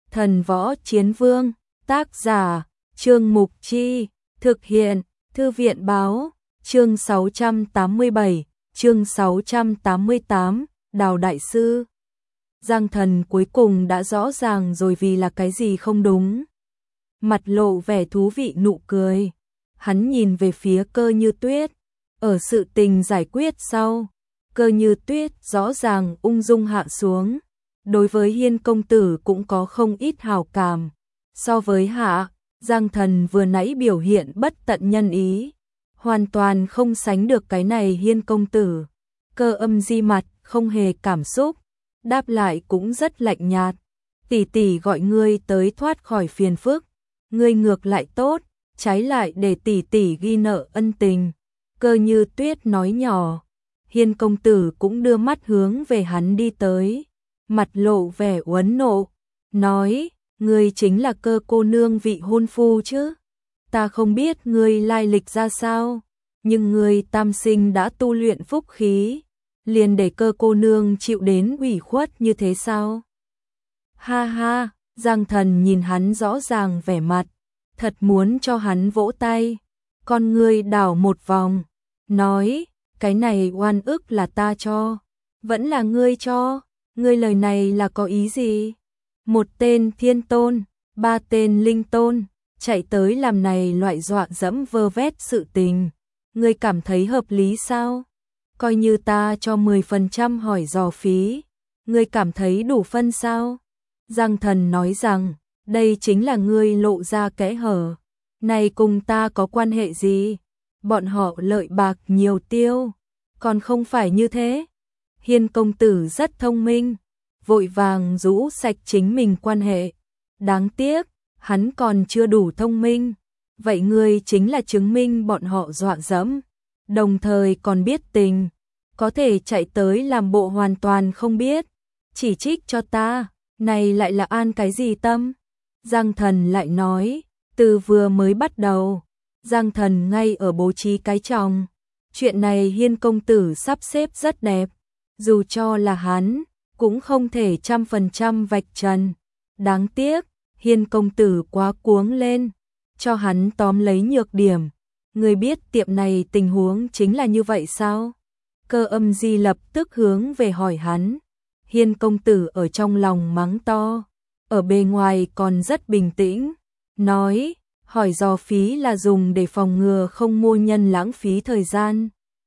Thần Võ Chiến Vương, tác giả, Trương Mục Chi, thực hiện, Thư viện Báo, chương 687, chương 688, Đào Đại Sư. Giang Thần cuối cùng đã rõ ràng rồi vì là cái gì không đúng. Mặt lộ vẻ thú vị nụ cười. Hắn nhìn về phía Cơ Như Tuyết. Ở sự tình giải quyết sau, Cơ Như Tuyết rõ ràng ung dung hạ xuống. Đối với Hiên công tử cũng có không ít hảo cảm. So với hạ, Giang Thần vừa nãy biểu hiện bất tận nhân ý. Hoàn toàn không sánh được cái này Hiên công tử. Cơ Âm Di mặt không hề cảm xúc. Đáp lại cũng rất lạnh nhạt. Tỷ tỷ gọi ngươi tới thoát khỏi phiền phức. Ngươi ngược lại tốt, trái lại để tỷ tỷ ghi nợ ân tình. Cơ Như Tuyết nói nhỏ. Hiên công tử cũng đưa mắt hướng về hắn đi tới. Mặt lộ vẻ uấn nộ. Nói, ngươi chính là Cơ cô nương vị hôn phu chứ. Ta không biết ngươi lai lịch ra sao. Nhưng ngươi tam sinh đã tu luyện phúc khí. Liền để Cơ cô nương chịu đến ủy khuất như thế sao? Ha ha, Giang Thần nhìn hắn rõ ràng vẻ mặt. Thật muốn cho hắn vỗ tay. Con ngươi đảo một vòng. Nói, cái này oan ức là ta cho. Vẫn là ngươi cho. Ngươi lời này là có ý gì? Một tên thiên tôn, ba tên linh tôn, chạy tới làm này loại dọa dẫm vơ vét sự tình. Ngươi cảm thấy hợp lý sao? Coi như ta cho 10% hỏi dò phí. Ngươi cảm thấy đủ phân sao? Giang Thần nói rằng, đây chính là ngươi lộ ra kẽ hở. Này cùng ta có quan hệ gì? Bọn họ lợi bạc nhiều tiêu. Còn không phải như thế. Hiên công tử rất thông minh. Vội vàng rũ sạch chính mình quan hệ. Đáng tiếc, hắn còn chưa đủ thông minh. Vậy ngươi chính là chứng minh bọn họ dọa dẫm. Đồng thời còn biết tình. Có thể chạy tới làm bộ hoàn toàn không biết. Chỉ trích cho ta. Này lại là an cái gì tâm? Giang Thần lại nói. Từ vừa mới bắt đầu. Giang Thần ngay ở bố trí cái chồng. Chuyện này Hiên công tử sắp xếp rất đẹp. Dù cho là hắn, cũng không thể 100% vạch trần. Đáng tiếc, Hiên công tử quá cuống lên. Cho hắn tóm lấy nhược điểm. Người biết tiệm này tình huống chính là như vậy sao? Cơ Âm Di lập tức hướng về hỏi hắn. Hiên công tử ở trong lòng mắng to. Ở bề ngoài còn rất bình tĩnh. Nói, hỏi dò phí là dùng để phòng ngừa không mua nhân lãng phí thời gian.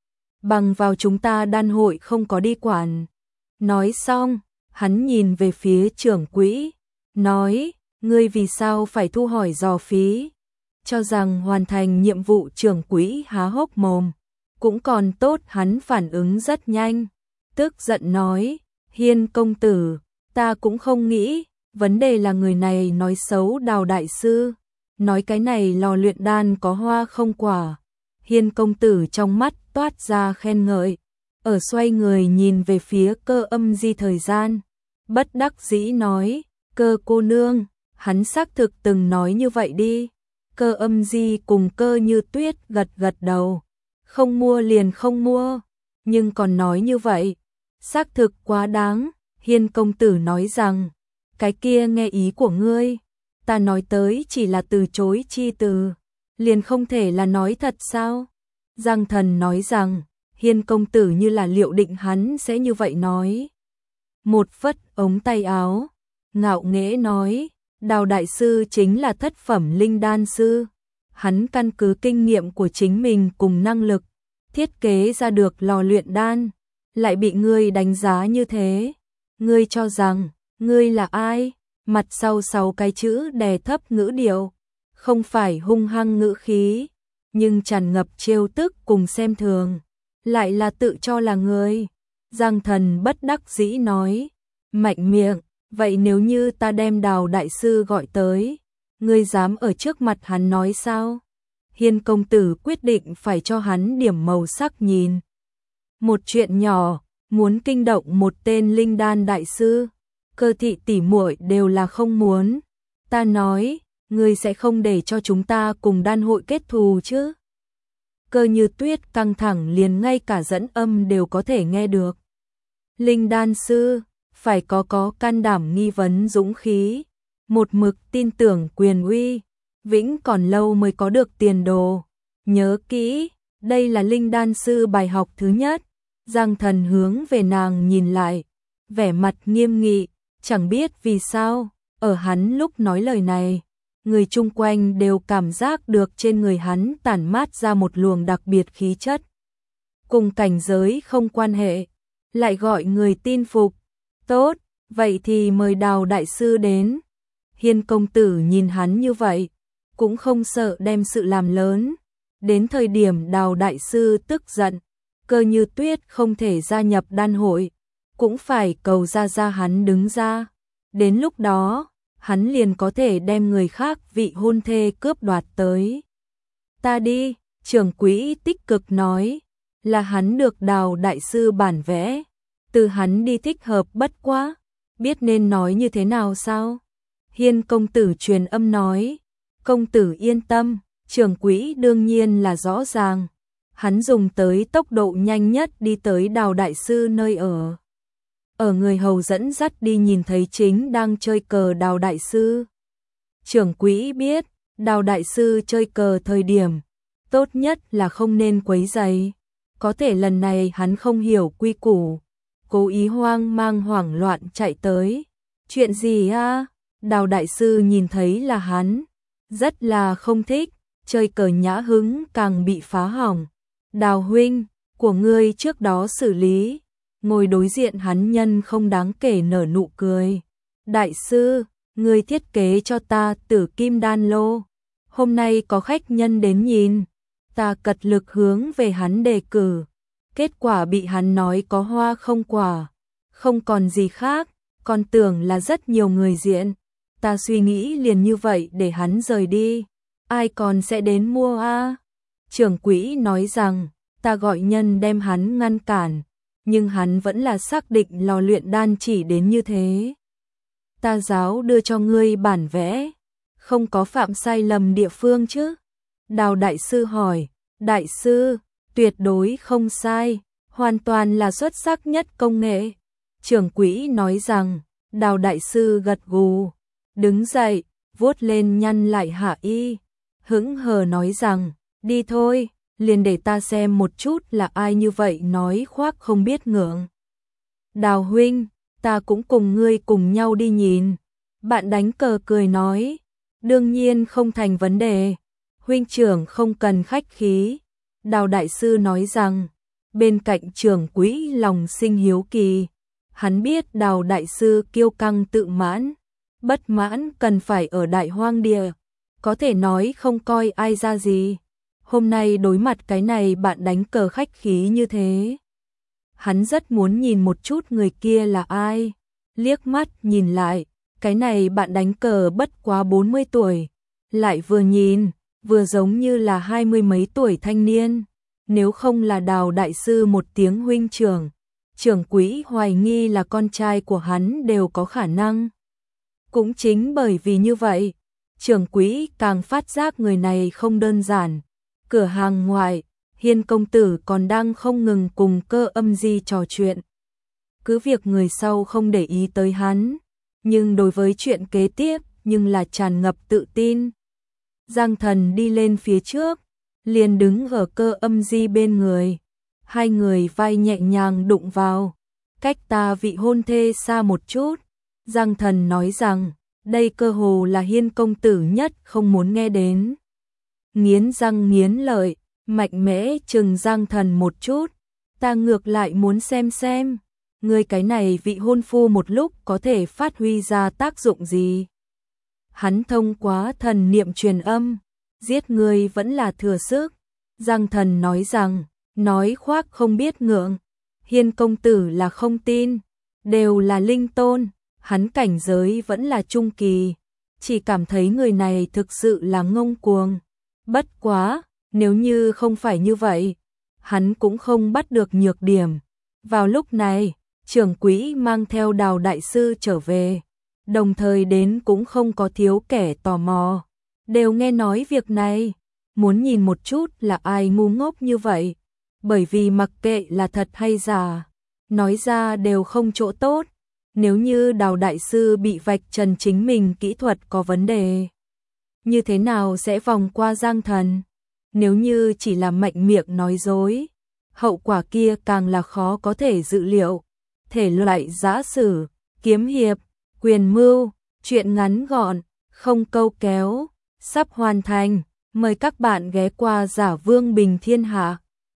Bằng vào chúng ta đan hội không có đi quản. Nói xong, hắn nhìn về phía trưởng quỹ. Nói, ngươi vì sao phải thu hỏi dò phí? Cho rằng hoàn thành nhiệm vụ trưởng quỹ há hốc mồm. Cũng còn tốt hắn phản ứng rất nhanh. Tức giận nói, Hiên công tử, ta cũng không nghĩ. Vấn đề là người này nói xấu Đào đại sư. Nói cái này lò luyện đan có hoa không quả. Hiên công tử trong mắt toát ra khen ngợi. Ở xoay người nhìn về phía Cơ Âm Di thời gian. Bất đắc dĩ nói, Cơ cô nương, hắn xác thực từng nói như vậy đi. Cơ Âm Di cùng Cơ Như Tuyết gật gật đầu. Không mua liền không mua. Nhưng còn nói như vậy. Xác thực quá đáng. Hiên công tử nói rằng, cái kia nghe ý của ngươi. Ta nói tới chỉ là từ chối chi từ. Liền không thể là nói thật sao? Giang Thần nói rằng, Hiên công tử như là liệu định hắn sẽ như vậy nói. Một phất ống tay áo, ngạo nghễ nói, Đào đại sư chính là thất phẩm linh đan sư. Hắn căn cứ kinh nghiệm của chính mình cùng năng lực, thiết kế ra được lò luyện đan, lại bị ngươi đánh giá như thế. Ngươi cho rằng, ngươi là ai? Mặt sau 6 cái chữ đè thấp ngữ điệu, không phải hung hăng ngữ khí, nhưng tràn ngập trêu tức cùng xem thường, lại là tự cho là người. Giang Thần bất đắc dĩ nói, mạnh miệng, vậy nếu như ta đem Đào đại sư gọi tới, ngươi dám ở trước mặt hắn nói sao? Hiên công tử quyết định phải cho hắn điểm màu sắc nhìn. Một chuyện nhỏ, muốn kinh động một tên linh đan đại sư, Cơ thị tỷ muội đều là không muốn. Ta nói, ngươi sẽ không để cho chúng ta cùng đan hội kết thù chứ? Cơ Như Tuyết căng thẳng liền ngay cả dẫn âm đều có thể nghe được. Linh đan sư, phải có can đảm nghi vấn dũng khí. một mực tin tưởng quyền uy, vĩnh còn lâu mới có được tiền đồ. Nhớ kỹ, đây là Linh đan sư bài học thứ nhất. Giang Thần hướng về nàng nhìn lại, vẻ mặt nghiêm nghị, chẳng biết vì sao, ở hắn lúc nói lời này, người chung quanh đều cảm giác được trên người hắn tản mát ra một luồng đặc biệt khí chất. Cùng cảnh giới không quan hệ, lại gọi người tin phục. Tốt, vậy thì mời Đào đại sư đến. Hiên công tử nhìn hắn như vậy, cũng không sợ đem sự làm lớn. Đến thời điểm Đào đại sư tức giận, Cơ Như Tuyết không thể gia nhập đan hội, cũng phải cầu ra hắn đứng ra. Đến lúc đó, hắn liền có thể đem người khác vị hôn thê cướp đoạt tới. Ta đi, trưởng quỹ tích cực nói, là hắn được Đào đại sư bản vẽ, từ hắn đi thích hợp bất quá, biết nên nói như thế nào sao? Hiên công tử truyền âm nói, công tử yên tâm, trưởng quỹ đương nhiên là rõ ràng. Hắn dùng tới tốc độ nhanh nhất đi tới Đào đại sư nơi ở. Ở người hầu dẫn dắt đi nhìn thấy chính đang chơi cờ Đào đại sư. Trưởng quỹ biết, Đào đại sư chơi cờ thời điểm, tốt nhất là không nên quấy rầy. Có thể lần này hắn không hiểu quy củ, cố ý hoang mang hoảng loạn chạy tới. Chuyện gì a? Đào đại sư nhìn thấy là hắn, rất là không thích, chơi cờ nhã hứng càng bị phá hỏng. Đào huynh, của ngươi trước đó xử lý. Ngồi đối diện hắn nhân không đáng kể nở nụ cười. Đại sư, ngươi thiết kế cho ta Tử Kim đan lô. Hôm nay có khách nhân đến nhìn, ta cật lực hướng về hắn đề cử. Kết quả bị hắn nói có hoa không quả, không còn gì khác, còn tưởng là rất nhiều người diện. Ta suy nghĩ liền như vậy để hắn rời đi, ai còn sẽ đến mua a? Trưởng quỹ nói rằng, ta gọi nhân đem hắn ngăn cản, nhưng hắn vẫn là xác định lò luyện đan chỉ đến như thế. Ta giáo đưa cho ngươi bản vẽ, không có phạm sai lầm địa phương chứ? Đào đại sư hỏi, đại sư, tuyệt đối không sai, hoàn toàn là xuất sắc nhất công nghệ. Trưởng quỹ nói rằng, Đào đại sư gật gù, đứng dậy, vuốt lên nhăn lại hạ y, hững hờ nói rằng, đi thôi, liền để ta xem một chút là ai như vậy nói khoác không biết ngượng. Đào huynh, ta cũng cùng ngươi cùng nhau đi nhìn. Bạn đánh cờ cười nói, đương nhiên không thành vấn đề, huynh trưởng không cần khách khí. Đào đại sư nói rằng, bên cạnh trưởng quỹ lòng sinh hiếu kỳ, hắn biết Đào đại sư kiêu căng tự mãn, bất mãn cần phải ở đại hoang địa, có thể nói không coi ai ra gì. Hôm nay đối mặt cái này bạn đánh cờ khách khí như thế, hắn rất muốn nhìn một chút người kia là ai. Liếc mắt nhìn lại, cái này bạn đánh cờ bất quá 40 tuổi, lại vừa nhìn, vừa giống như là 20 mấy tuổi thanh niên. Nếu không là Đào đại sư một tiếng huynh trưởng, trưởng quỹ hoài nghi là con trai của hắn đều có khả năng. Cũng chính bởi vì như vậy, trưởng quỹ càng phát giác người này không đơn giản. Cửa hàng ngoài, Hiên công tử còn đang không ngừng cùng Cơ Âm Di trò chuyện. Cứ việc người sau không để ý tới hắn, nhưng đối với chuyện kế tiếp nhưng là tràn ngập tự tin. Giang Thần đi lên phía trước, liền đứng ở Cơ Âm Di bên người. Hai người vai nhẹ nhàng đụng vào, cách ta vị hôn thê xa một chút. Giang Thần nói rằng, đây cơ hồ là Hiên công tử nhất không muốn nghe đến. Nghiến răng nghiến lợi, mạnh mẽ chừng Giang Thần một chút. Ta ngược lại muốn xem, người cái này vị hôn phu một lúc có thể phát huy ra tác dụng gì. Hắn thông qua thần niệm truyền âm, giết người vẫn là thừa sức. Giang Thần nói rằng, nói khoác không biết ngượng. Hiên công tử là không tin, đều là linh tôn, hắn cảnh giới vẫn là trung kỳ, chỉ cảm thấy người này thực sự là ngông cuồng. Bất quá, nếu như không phải như vậy, hắn cũng không bắt được nhược điểm. Vào lúc này, trưởng quỹ mang theo Đào đại sư trở về, đồng thời đến cũng không có thiếu kẻ tò mò, đều nghe nói việc này, muốn nhìn một chút là ai ngu ngốc như vậy, bởi vì mặc kệ là thật hay giả, nói ra đều không chỗ tốt. Nếu như Đào đại sư bị vạch trần chính mình kỹ thuật có vấn đề, như thế nào sẽ vòng qua Giang Thần? Nếu như chỉ là mạnh miệng nói dối, hậu quả kia càng là khó có thể dự liệu. Thể loại giã sử, kiếm hiệp, quyền mưu, truyện ngắn gọn, không câu kéo, sắp hoàn thành. Mời các bạn ghé qua Giả Vương Bình Thiên Hạ.